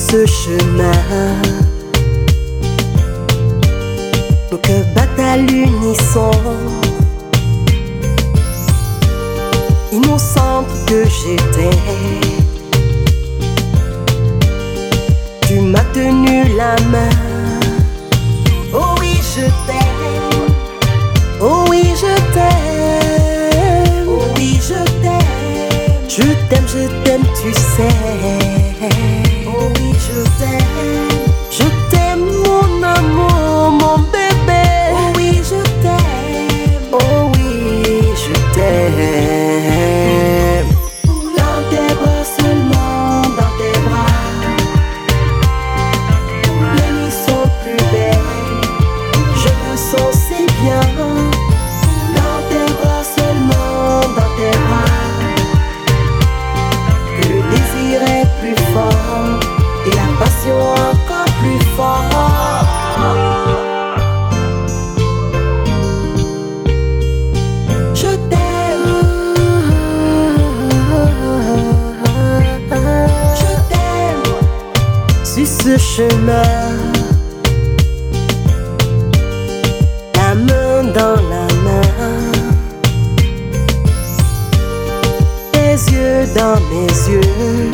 ce chemin. Nos cœurs battent à l'unisson. Innocente que j'étais, tu m'as tenu la main. Oh oui, je t'aime. Oh oui, je t'aime. Oh oui, je t'aime. Je t'aime, tu sais. Oh oui, je t'aime. Je t'aime, mon amour, mon bébé. Oh oui, je t'aime. Oh oui, je t'aime. Dans tes bras seulement, dans tes bras. Les nuits sont plus belles. Je me sens si bien. Dans tes bras seulement, dans tes bras. Que le désir est plus fort et la passion encore plus forte. Je t'aime. Je t'aime. Sur ce chemin, la main dans la main, tes yeux dans mes yeux.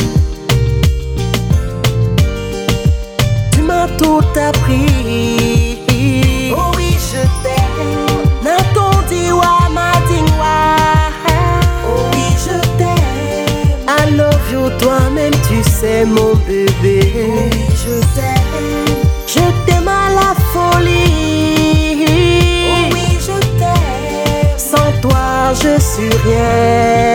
Tu m'as tout appris. Oh oui, je t'aime. Natondiwa madingwa. Oh oui, je t'aime. I love you, toi-même tu sais mon bébé. Oh oui, je t'aime. Je t'aime à la folie. Oh oui, je t'aime. Sans toi je suis rien.